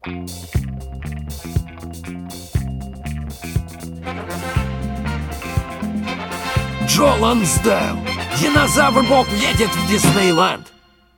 Джо Лансдейл! Динозавр Боб едет в Диснейленд!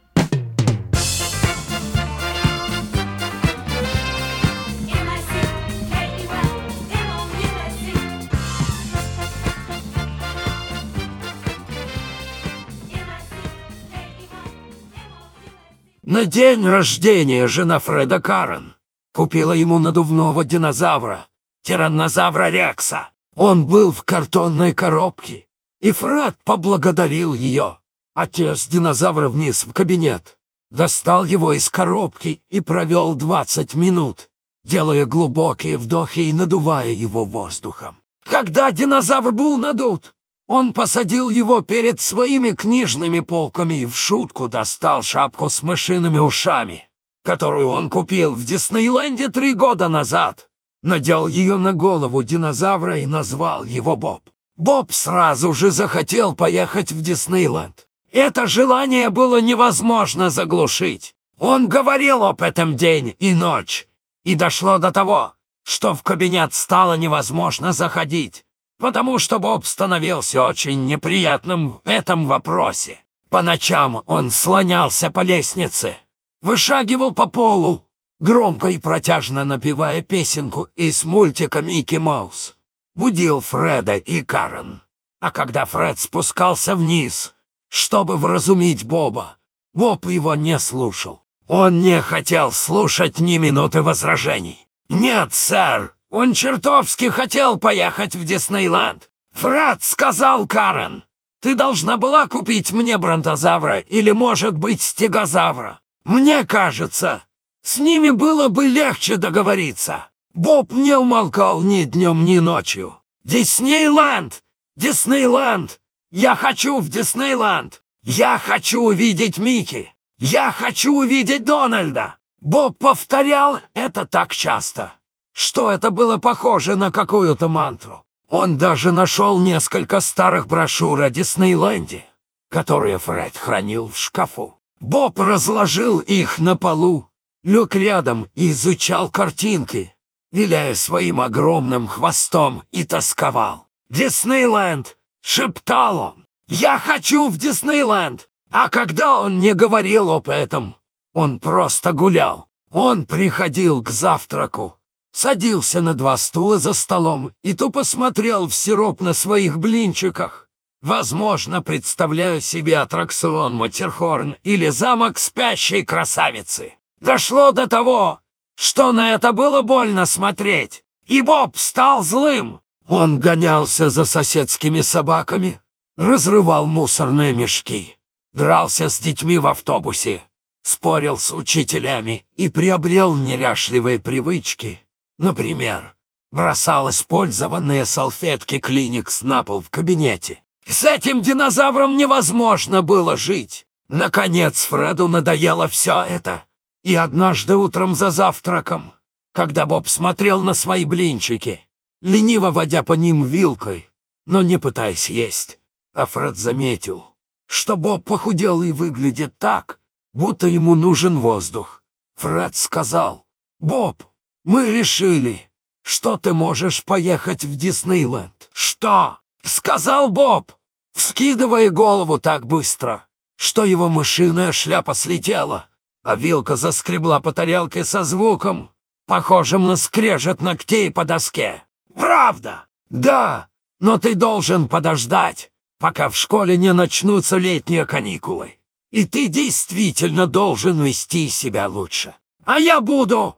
На день рождения жена Фреда Карен купила ему надувного динозавра, тираннозавра Рекса. Он был в картонной коробке, и Фред поблагодарил ее. Отец динозавра вниз в кабинет, достал его из коробки и провел 20 минут, делая глубокие вдохи и надувая его воздухом. Когда динозавр был надут, он посадил его перед своими книжными полками и в шутку достал шапку с мышиными ушами, которую он купил в Диснейленде 3 года назад. Надел ее на голову динозавра и назвал его Боб. Боб сразу же захотел поехать в Диснейленд. Это желание было невозможно заглушить. Он говорил об этом день и ночь, и дошло до того, что в кабинет стало невозможно заходить, потому что Боб становился очень неприятным в этом вопросе. По ночам он слонялся по лестнице, вышагивал по полу, громко и протяжно напевая песенку из мультика «Микки Маус». Будил Фреда и Карен. А когда Фред спускался вниз, чтобы вразумить Боба, Боб его не слушал. Он не хотел слушать ни минуты возражений. «Нет, сэр, он чертовски хотел поехать в Диснейленд. Фред, — сказал Карен, — ты должна была купить мне бронтозавра или, может быть, стегозавра. Мне кажется, с ними было бы легче договориться». Боб не умолкал ни днем, ни ночью. «Диснейленд! Диснейленд! Я хочу в Диснейленд! Я хочу увидеть Микки! Я хочу увидеть Дональда!» Боб повторял это так часто, что это было похоже на какую-то мантру. Он даже нашел несколько старых брошюр о Диснейленде, которые Фред хранил в шкафу. Боб разложил их на полу, лег рядом и изучал картинки, виляя своим огромным хвостом, и тосковал. «Диснейленд!» — шептал он. «Я хочу в Диснейленд!» А когда он не говорил об этом, он просто гулял. Он приходил к завтраку, садился на 2 стула за столом и тупо смотрел в сироп на своих блинчиках. Возможно, представляю себе аттракцион Маттерхорн или замок спящей красавицы. Дошло до того, что на это было больно смотреть, и Боб стал злым. Он гонялся за соседскими собаками, разрывал мусорные мешки, дрался с детьми в автобусе, спорил с учителями и приобрел неряшливые привычки. Например, бросал использованные салфетки Клиникс на пол в кабинете. С этим динозавром невозможно было жить. Наконец Фреду надоело все это. И однажды утром за завтраком, когда Боб смотрел на свои блинчики, лениво водя по ним вилкой, но не пытаясь есть, а Фред заметил, что Боб похудел и выглядит так, будто ему нужен воздух. Фред сказал: «Боб, мы решили, что ты можешь поехать в Диснейленд». «Что?» — сказал Боб, вскидывая голову так быстро, что его мышиная шляпа слетела, а вилка заскребла по тарелке со звуком, похожим на скрежет ногтей по доске. «Правда?» «Да, но ты должен подождать, пока в школе не начнутся летние каникулы. И ты действительно должен вести себя лучше». «А я буду,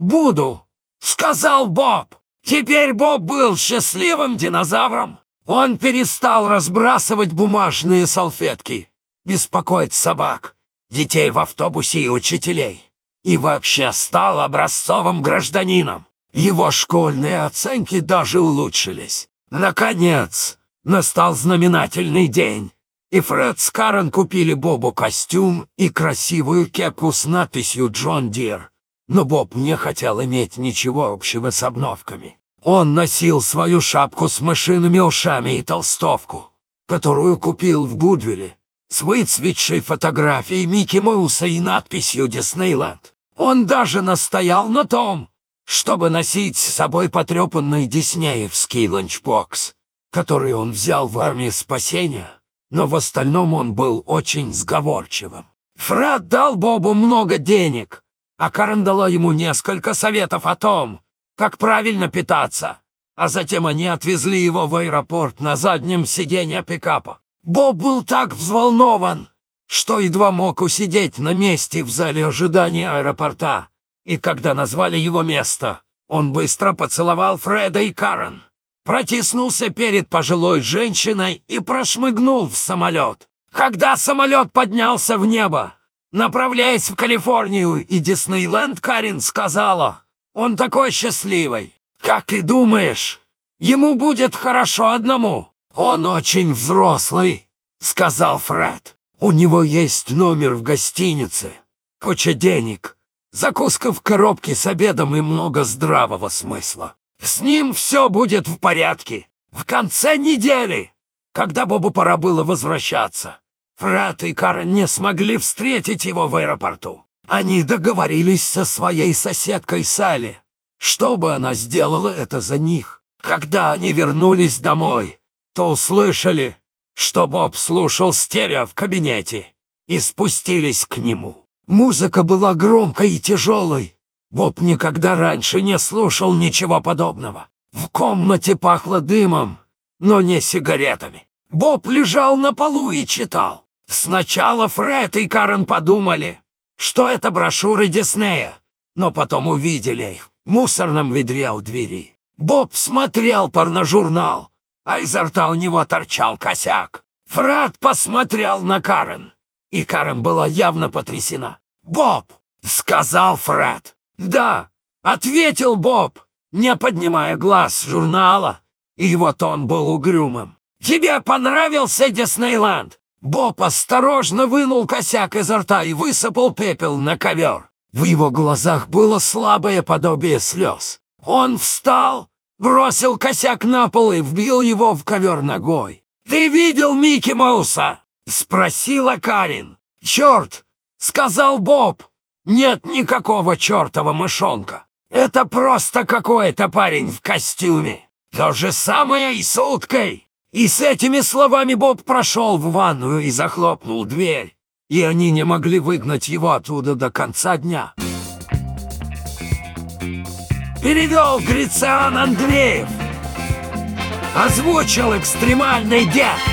— сказал Боб». Теперь Боб был счастливым динозавром. Он перестал разбрасывать бумажные салфетки, беспокоить собак, детей в автобусе и учителей. И вообще стал образцовым гражданином. Его школьные оценки даже улучшились. Наконец, настал знаменательный день, и Фред с Карен купили Бобу костюм и красивую кепку с надписью «Джон Дир». Но Боб не хотел иметь ничего общего с обновками. Он носил свою шапку с мышиными ушами и толстовку, которую купил в Гудвилле, с выцветшей фотографией Микки Мауса и надписью «Диснейленд». Он даже настоял на том, чтобы носить с собой потрепанный диснеевский ланчбокс, который он взял в армии спасения, но в остальном он был очень сговорчивым. Фред дал Бобу много денег, а Карен дала ему несколько советов о том, как правильно питаться, а затем они отвезли его в аэропорт на заднем сиденье пикапа. Боб был так взволнован, что едва мог усидеть на месте в зале ожидания аэропорта, и когда назвали его место, он быстро поцеловал Фреда и Карен, протиснулся перед пожилой женщиной и прошмыгнул в самолет. Когда самолет поднялся в небо, направляясь в Калифорнию и Диснейленд, Карен сказала: «Он такой счастливый. Как и думаешь, ему будет хорошо одному?» «Он очень взрослый», — сказал Фред. «У него есть номер в гостинице, куча денег, закуска в коробке с обедом и много здравого смысла. С ним все будет в порядке. В конце недели, когда Бобу пора было возвращаться, Фред и Карен не смогли встретить его в аэропорту. Они договорились со своей соседкой Салли, чтобы она сделала это за них. Когда они вернулись домой, то услышали, что Боб слушал стерео в кабинете, и спустились к нему. Музыка была громкой и тяжелой. Боб никогда раньше не слушал ничего подобного. В комнате пахло дымом, но не сигаретами. Боб лежал на полу и читал. Сначала Фред и Карен подумали, что это брошюры Диснея, но потом увидели их в мусорном ведре у двери. Боб смотрел порножурнал, а изо рта у него торчал косяк. Фред посмотрел на Карен, и Карен была явно потрясена. «Боб!» — сказал Фред. «Да!» — ответил Боб, не поднимая глаз с журнала, и его тон был угрюмым. «Тебе понравился Диснейленд?» Боб осторожно вынул косяк изо рта и высыпал пепел на ковер. В его глазах было слабое подобие слез. Он встал, бросил косяк на пол и вбил его в ковер ногой. «Ты видел Микки Мауса?» — спросила Карен. «Черт!» — сказал Боб. «Нет никакого чертова мышонка. Это просто какой-то парень в костюме. То же самое и с уткой». И с этими словами Боб прошел в ванную и захлопнул дверь, и они не могли выгнать его оттуда до конца дня. Перевел Грициан Андреев. Озвучил экстремальный дед.